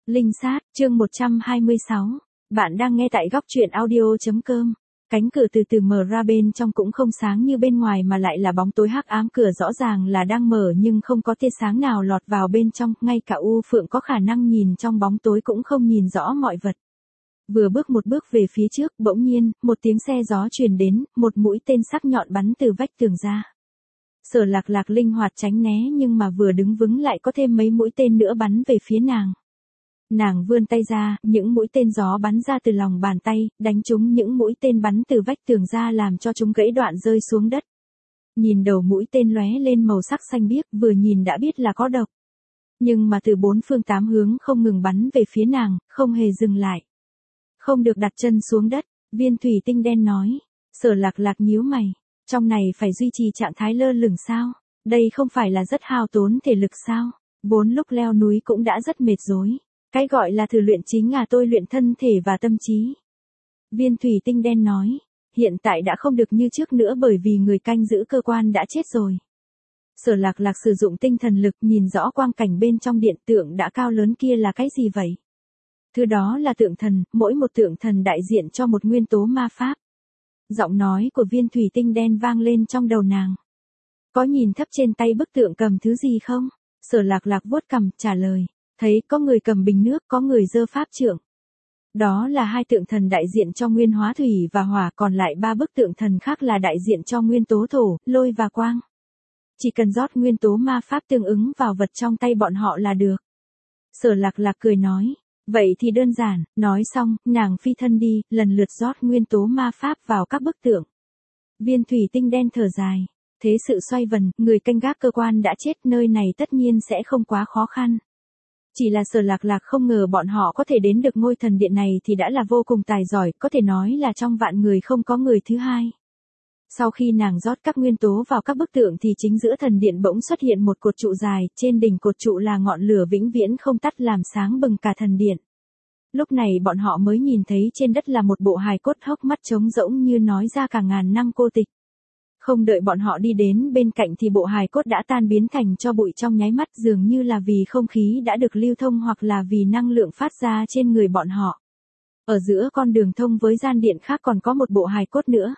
Linh sát, chương 126. Bạn đang nghe tại góc truyện audio.com. Cánh cửa từ từ mở ra, bên trong cũng không sáng như bên ngoài mà lại là bóng tối hắc ám. Cửa rõ ràng là đang mở nhưng không có tia sáng nào lọt vào bên trong, ngay cả U Phượng có khả năng nhìn trong bóng tối cũng không nhìn rõ mọi vật. Vừa bước một bước về phía trước, bỗng nhiên, một tiếng xe gió truyền đến, một mũi tên sắc nhọn bắn từ vách tường ra. Sở Lạc Lạc linh hoạt tránh né nhưng mà vừa đứng vững lại có thêm mấy mũi tên nữa bắn về phía nàng. Nàng vươn tay ra, những mũi tên gió bắn ra từ lòng bàn tay, đánh trúng những mũi tên bắn từ vách tường ra làm cho chúng gãy đoạn rơi xuống đất. Nhìn đầu mũi tên lóe lên màu sắc xanh biếc, vừa nhìn đã biết là có độc. Nhưng mà từ bốn phương tám hướng không ngừng bắn về phía nàng, không hề dừng lại. Không được đặt chân xuống đất, Viên thủy tinh đen nói. Sở Lạc Lạc nhíu mày, trong này phải duy trì trạng thái lơ lửng sao? Đây không phải là rất hao tốn thể lực sao? Vốn lúc leo núi cũng đã rất mệt rồi. Cái gọi là thử luyện chính là tôi luyện thân thể và tâm trí. Viên thủy tinh đen nói, hiện tại đã không được như trước nữa bởi vì người canh giữ cơ quan đã chết rồi. Sở Lạc Lạc sử dụng tinh thần lực nhìn rõ quang cảnh bên trong điện, tượng đã cao lớn kia là cái gì vậy? Thứ đó là tượng thần, mỗi một tượng thần đại diện cho một nguyên tố ma pháp. Giọng nói của viên thủy tinh đen vang lên trong đầu nàng. Có nhìn thấp trên tay bức tượng cầm thứ gì không? Sở Lạc Lạc vuốt cằm trả lời. Thấy có người cầm bình nước, có người giơ pháp trượng. Đó là hai tượng thần đại diện cho nguyên hóa thủy và hỏa, còn lại ba bức tượng thần khác là đại diện cho nguyên tố thổ, lôi và quang. Chỉ cần rót nguyên tố ma pháp tương ứng vào vật trong tay bọn họ là được. Sở Lạc Lạc cười nói, vậy thì đơn giản. Nói xong, nàng phi thân đi, lần lượt rót nguyên tố ma pháp vào các bức tượng. Viên thủy tinh đen thở dài. Thế sự xoay vần, người canh gác cơ quan đã chết, nơi này tất nhiên sẽ không quá khó khăn. Chỉ là Sở Lạc Lạc không ngờ bọn họ có thể đến được ngôi thần điện này thì đã là vô cùng tài giỏi, có thể nói là trong vạn người không có người thứ hai. Sau khi nàng rót các nguyên tố vào các bức tượng thì chính giữa thần điện bỗng xuất hiện một cột trụ dài, trên đỉnh cột trụ là ngọn lửa vĩnh viễn không tắt làm sáng bừng cả thần điện. Lúc này bọn họ mới nhìn thấy trên đất là một bộ hài cốt hốc mắt trống rỗng như nói ra cả ngàn năm cô tịch. Không đợi bọn họ đi đến bên cạnh thì bộ hài cốt đã tan biến thành tro bụi trong nháy mắt, dường như là vì không khí đã được lưu thông hoặc là vì năng lượng phát ra trên người bọn họ. Ở giữa con đường thông với gian điện khác còn có một bộ hài cốt nữa.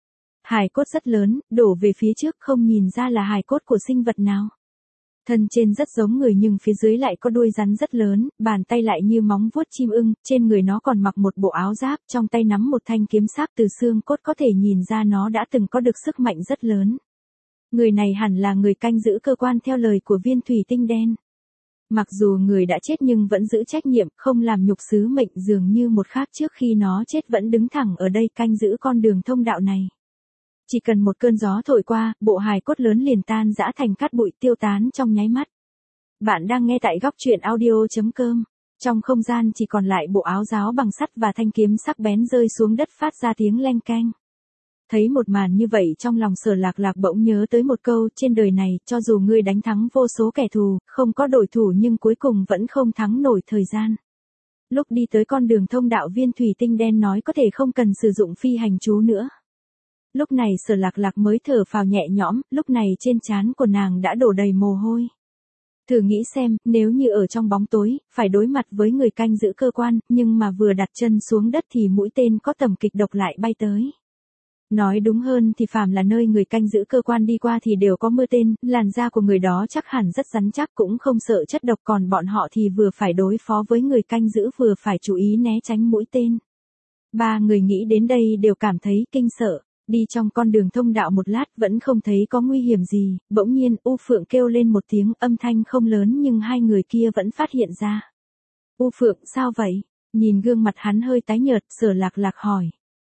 Hài cốt rất lớn, đổ về phía trước không nhìn ra là hài cốt của sinh vật nào. Thân trên rất giống người nhưng phía dưới lại có đuôi rắn rất lớn, bàn tay lại như móng vuốt chim ưng, trên người nó còn mặc một bộ áo giáp, trong tay nắm một thanh kiếm sắc, từ xương cốt có thể nhìn ra nó đã từng có được sức mạnh rất lớn. Người này hẳn là người canh giữ cơ quan theo lời của viên thủy tinh đen. Mặc dù người đã chết nhưng vẫn giữ trách nhiệm, không làm nhục sứ mệnh, dường như một khắc trước khi nó chết vẫn đứng thẳng ở đây canh giữ con đường thông đạo này. Chỉ cần một cơn gió thổi qua, bộ hài cốt lớn liền tan rã thành cát bụi, tiêu tán trong nháy mắt. Bạn đang nghe tại góc truyện audio.com. Trong không gian chỉ còn lại bộ áo giáo bằng sắt và thanh kiếm sắc bén rơi xuống đất phát ra tiếng leng keng. Thấy một màn như vậy trong lòng Sở Lạc Lạc bỗng nhớ tới một câu, trên đời này, cho dù ngươi đánh thắng vô số kẻ thù, không có đối thủ nhưng cuối cùng vẫn không thắng nổi thời gian. Lúc đi tới con đường thông đạo, viên thủy tinh đen nói có thể không cần sử dụng phi hành chú nữa. Lúc này Sở Lạc Lạc mới thở phào nhẹ nhõm, lúc này trên trán của nàng đã đổ đầy mồ hôi. Thử nghĩ xem, nếu như ở trong bóng tối, phải đối mặt với người canh giữ cơ quan, nhưng mà vừa đặt chân xuống đất thì mũi tên có tầm kịch độc lại bay tới. Nói đúng hơn thì phàm là nơi người canh giữ cơ quan đi qua thì đều có mưa tên, làn da của người đó chắc hẳn rất rắn chắc cũng không sợ chất độc, còn bọn họ thì vừa phải đối phó với người canh giữ vừa phải chú ý né tránh mũi tên. Ba người nghĩ đến đây đều cảm thấy kinh sợ. Đi trong con đường thông đạo một lát vẫn không thấy có nguy hiểm gì, bỗng nhiên U Phượng kêu lên một tiếng, âm thanh không lớn nhưng hai người kia vẫn phát hiện ra. U Phượng, sao vậy? Nhìn gương mặt hắn hơi tái nhợt, Sở Lạc Lạc hỏi.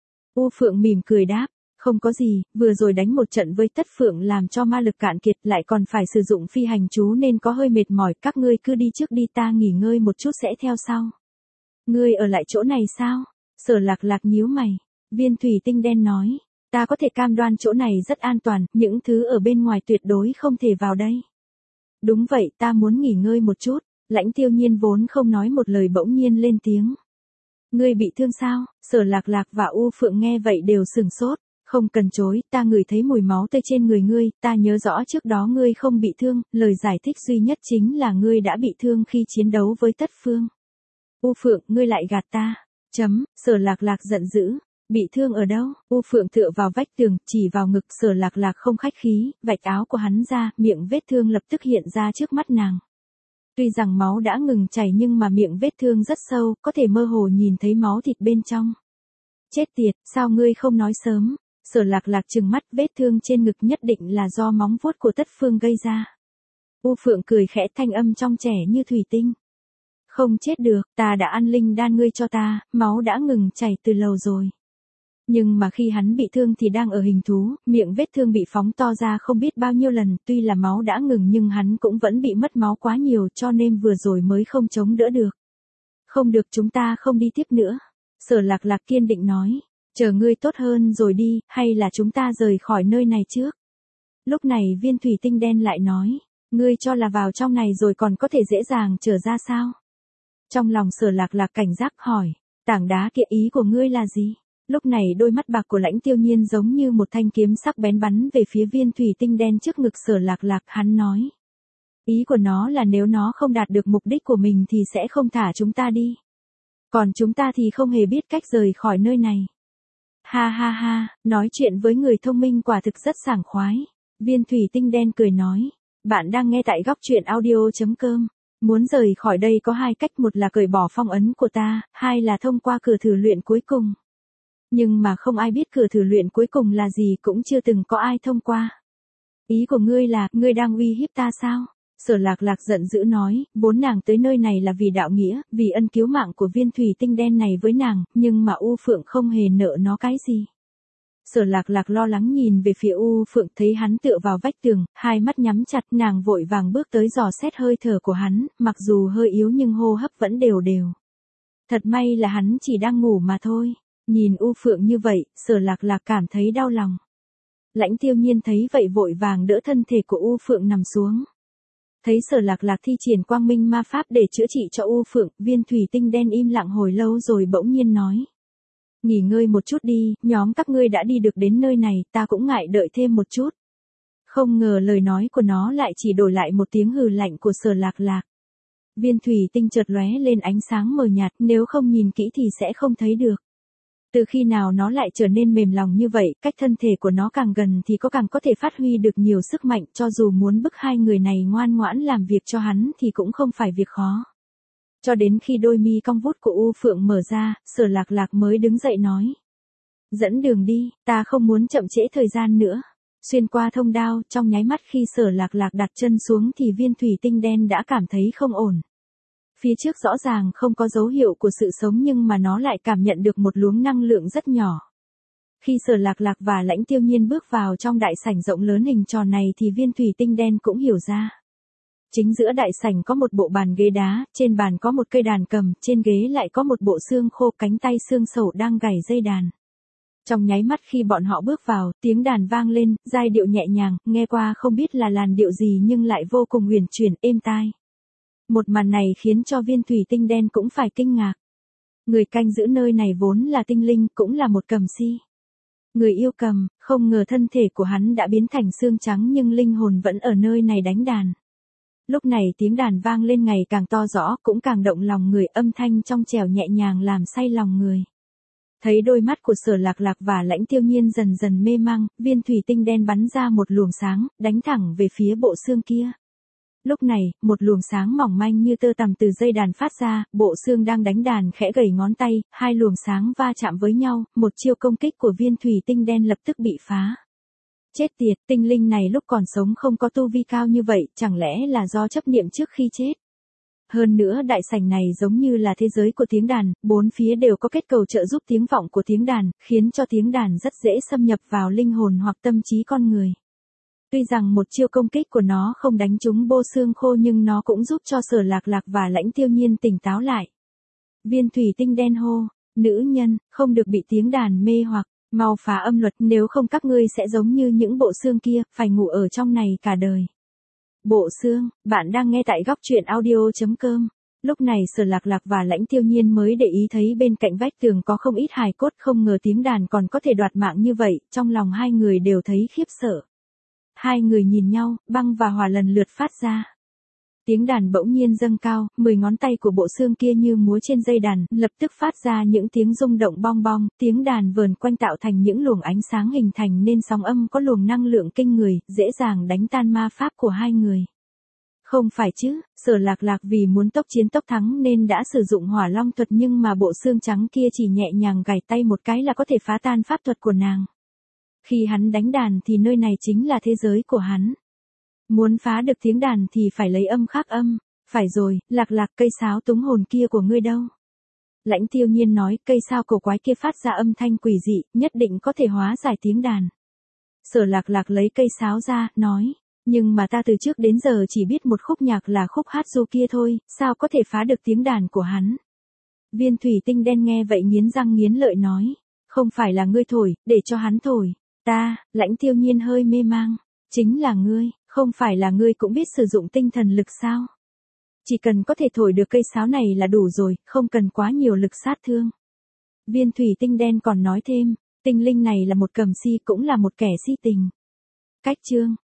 U Phượng mỉm cười đáp, không có gì, vừa rồi đánh một trận với Tất Phượng làm cho ma lực cạn kiệt, lại còn phải sử dụng phi hành chú nên có hơi mệt mỏi, các ngươi cứ đi trước đi, ta nghỉ ngơi một chút sẽ theo sau. Ngươi ở lại chỗ này sao? Sở Lạc Lạc nhíu mày. Viên thủy tinh đen nói. Ta có thể cam đoan chỗ này rất an toàn, những thứ ở bên ngoài tuyệt đối không thể vào đây. Đúng vậy, ta muốn nghỉ ngơi một chút. Lãnh Tiêu Nhiên vốn không nói một lời bỗng nhiên lên tiếng. Ngươi bị thương sao? Sở Lạc Lạc và U Phượng nghe vậy đều sửng sốt. Không cần chối, ta ngửi thấy mùi máu tươi trên người ngươi, ta nhớ rõ trước đó ngươi không bị thương, lời giải thích duy nhất chính là ngươi đã bị thương khi chiến đấu với Tất Phương. U Phượng, ngươi lại gạt ta. Sở Lạc Lạc giận dữ. Bị thương ở đâu? U Phượng tựa vào vách tường, chỉ vào ngực. Sở Lạc Lạc không khách khí, vạch áo của hắn ra, miệng vết thương lập tức hiện ra trước mắt nàng. Tuy rằng máu đã ngừng chảy nhưng mà miệng vết thương rất sâu, có thể mơ hồ nhìn thấy máu thịt bên trong. Chết tiệt, sao ngươi không nói sớm? Sở Lạc Lạc trừng mắt, vết thương trên ngực nhất định là do móng vuốt của Tất Phương gây ra. U Phượng cười khẽ, thanh âm trong trẻo như thủy tinh. Không chết được, ta đã ăn linh đan ngươi cho ta, máu đã ngừng chảy từ lâu rồi. Nhưng mà khi hắn bị thương thì đang ở hình thú, miệng vết thương bị phóng to ra không biết bao nhiêu lần, tuy là máu đã ngừng nhưng hắn cũng vẫn bị mất máu quá nhiều cho nên vừa rồi mới không chống đỡ được. Không được, chúng ta không đi tiếp nữa. Sở Lạc Lạc kiên định nói, chờ ngươi tốt hơn rồi đi, hay là chúng ta rời khỏi nơi này trước. Lúc này viên thủy tinh đen lại nói, ngươi cho là vào trong này rồi còn có thể dễ dàng trở ra sao? Trong lòng Sở Lạc Lạc cảnh giác hỏi, tảng đá kia ý của ngươi là gì? Lúc này đôi mắt bạc của Lãnh Tiêu Nhiên giống như một thanh kiếm sắc bén bắn về phía viên thủy tinh đen trước ngực Sở Lạc Lạc, hắn nói. Ý của nó là nếu nó không đạt được mục đích của mình thì sẽ không thả chúng ta đi. Còn chúng ta thì không hề biết cách rời khỏi nơi này. Ha ha ha, nói chuyện với người thông minh quả thực rất sảng khoái. Viên thủy tinh đen cười nói, bạn đang nghe tại góc truyện audio.com. Muốn rời khỏi đây có hai cách, một là cởi bỏ phong ấn của ta, hai là thông qua cửa thử luyện cuối cùng. Nhưng mà không ai biết cửa thử luyện cuối cùng là gì, cũng chưa từng có ai thông qua. Ý của ngươi là, ngươi đang uy hiếp ta sao? Sở Lạc Lạc giận dữ nói, vốn nàng tới nơi này là vì đạo nghĩa, vì ân cứu mạng của viên thủy tinh đen này với nàng, nhưng mà U Phượng không hề nợ nó cái gì. Sở Lạc Lạc lo lắng nhìn về phía U Phượng, thấy hắn tựa vào vách tường, hai mắt nhắm chặt, nàng vội vàng bước tới dò xét hơi thở của hắn, mặc dù hơi yếu nhưng hô hấp vẫn đều đều. Thật may là hắn chỉ đang ngủ mà thôi. Nhìn U Phượng như vậy, Sở Lạc Lạc cảm thấy đau lòng. Lãnh Tiêu Nhiên thấy vậy vội vàng đỡ thân thể của U Phượng nằm xuống. Thấy Sở Lạc Lạc thi triển quang minh ma pháp để chữa trị cho U Phượng, viên thủy tinh đen im lặng hồi lâu rồi bỗng nhiên nói. Nghỉ ngơi một chút đi, nhóm các ngươi đã đi được đến nơi này, ta cũng ngại đợi thêm một chút. Không ngờ lời nói của nó lại chỉ đổi lại một tiếng hừ lạnh của Sở Lạc Lạc. Viên thủy tinh chợt lóe lên ánh sáng mờ nhạt, nếu không nhìn kỹ thì sẽ không thấy được. Từ khi nào nó lại trở nên mềm lòng như vậy, cách thân thể của nó càng gần thì càng có thể phát huy được nhiều sức mạnh, cho dù muốn bức hai người này ngoan ngoãn làm việc cho hắn thì cũng không phải việc khó. Cho đến khi đôi mi cong vút của U Phượng mở ra, Sở Lạc Lạc mới đứng dậy nói. Dẫn đường đi, ta không muốn chậm trễ thời gian nữa. Xuyên qua thông đạo, trong nháy mắt khi Sở Lạc Lạc đặt chân xuống thì viên thủy tinh đen đã cảm thấy không ổn. Phía trước rõ ràng không có dấu hiệu của sự sống nhưng mà nó lại cảm nhận được một luồng năng lượng rất nhỏ. Khi Sở Lạc Lạc và Lãnh Tiêu Nhiên bước vào trong đại sảnh rộng lớn hình tròn này thì viên thủy tinh đen cũng hiểu ra. Chính giữa đại sảnh có một bộ bàn ghế đá, trên bàn có một cây đàn cầm, trên ghế lại có một bộ xương khô, cánh tay xương sẩu đang gảy dây đàn. Trong nháy mắt khi bọn họ bước vào, tiếng đàn vang lên, giai điệu nhẹ nhàng, nghe qua không biết là làn điệu gì nhưng lại vô cùng huyền chuyển, êm tai. Một màn này khiến cho viên thủy tinh đen cũng phải kinh ngạc. Người canh giữ nơi này vốn là tinh linh, cũng là một cầm si. Người yêu cầm, không ngờ thân thể của hắn đã biến thành xương trắng nhưng linh hồn vẫn ở nơi này đánh đàn. Lúc này tiếng đàn vang lên ngày càng to rõ, cũng càng động lòng người, âm thanh trong trẻo nhẹ nhàng làm say lòng người. Thấy đôi mắt của Sở Lạc Lạc và Lãnh Tiêu Nhiên dần dần mê mang, viên thủy tinh đen bắn ra một luồng sáng, đánh thẳng về phía bộ xương kia. Lúc này, một luồng sáng mỏng manh như tơ tằm từ dây đàn phát ra, bộ xương đang đánh đàn khẽ gẩy ngón tay, hai luồng sáng va chạm với nhau, một chiêu công kích của viên thủy tinh đen lập tức bị phá. Chết tiệt, tinh linh này lúc còn sống không có tu vi cao như vậy, chẳng lẽ là do chấp niệm trước khi chết? Hơn nữa đại sảnh này giống như là thế giới của tiếng đàn, bốn phía đều có kết cầu trợ giúp tiếng vọng của tiếng đàn, khiến cho tiếng đàn rất dễ xâm nhập vào linh hồn hoặc tâm trí con người. Tuy rằng một chiêu công kích của nó không đánh trúng bộ xương khô nhưng nó cũng giúp cho Sở Lạc Lạc và Lãnh Tiêu Nhiên tỉnh táo lại. Viên thủy tinh đen hô, nữ nhân, không được bị tiếng đàn mê hoặc, mau phá âm luật, nếu không các ngươi sẽ giống như những bộ xương kia, phải ngủ ở trong này cả đời. Bộ xương, bạn đang nghe tại góc truyện audio.com. Lúc này Sở Lạc Lạc và Lãnh Tiêu Nhiên mới để ý thấy bên cạnh vách tường có không ít hài cốt, không ngờ tiếng đàn còn có thể đoạt mạng như vậy, trong lòng hai người đều thấy khiếp sợ. Hai người nhìn nhau, băng và hỏa lần lượt phát ra. Tiếng đàn bỗng nhiên dâng cao, 10 ngón tay của bộ xương kia như múa trên dây đàn, lập tức phát ra những tiếng rung động bong bong, tiếng đàn vờn quanh tạo thành những luồng ánh sáng hình thành nên sóng âm có luồng năng lượng kinh người, dễ dàng đánh tan ma pháp của hai người. Không phải chứ, Sở Lạc Lạc vì muốn tốc chiến tốc thắng nên đã sử dụng hỏa long thuật nhưng mà bộ xương trắng kia chỉ nhẹ nhàng gảy tay một cái là có thể phá tan pháp thuật của nàng. Khi hắn đánh đàn thì nơi này chính là thế giới của hắn. Muốn phá được tiếng đàn thì phải lấy âm khắc âm. Phải rồi, Lạc Lạc, cây sáo túng hồn kia của ngươi đâu? Lãnh Tiêu Nhiên nói, cây sao cổ quái kia phát ra âm thanh quỷ dị, nhất định có thể hóa giải tiếng đàn. Sở Lạc Lạc lấy cây sáo ra, nói, nhưng mà ta từ trước đến giờ chỉ biết một khúc nhạc là khúc hát du kia thôi, sao có thể phá được tiếng đàn của hắn? Viên thủy tinh đen nghe vậy nghiến răng nghiến lợi nói, không phải là ngươi thổi, để cho hắn thổi. Ta, Lãnh Tiêu Nhiên hơi mê mang, chính là ngươi, không phải là ngươi cũng biết sử dụng tinh thần lực sao? Chỉ cần có thể thổi được cây sáo này là đủ rồi, không cần quá nhiều lực sát thương. Viên thủy tinh đen còn nói thêm, tinh linh này là một cầm si cũng là một kẻ si tình. Cách chương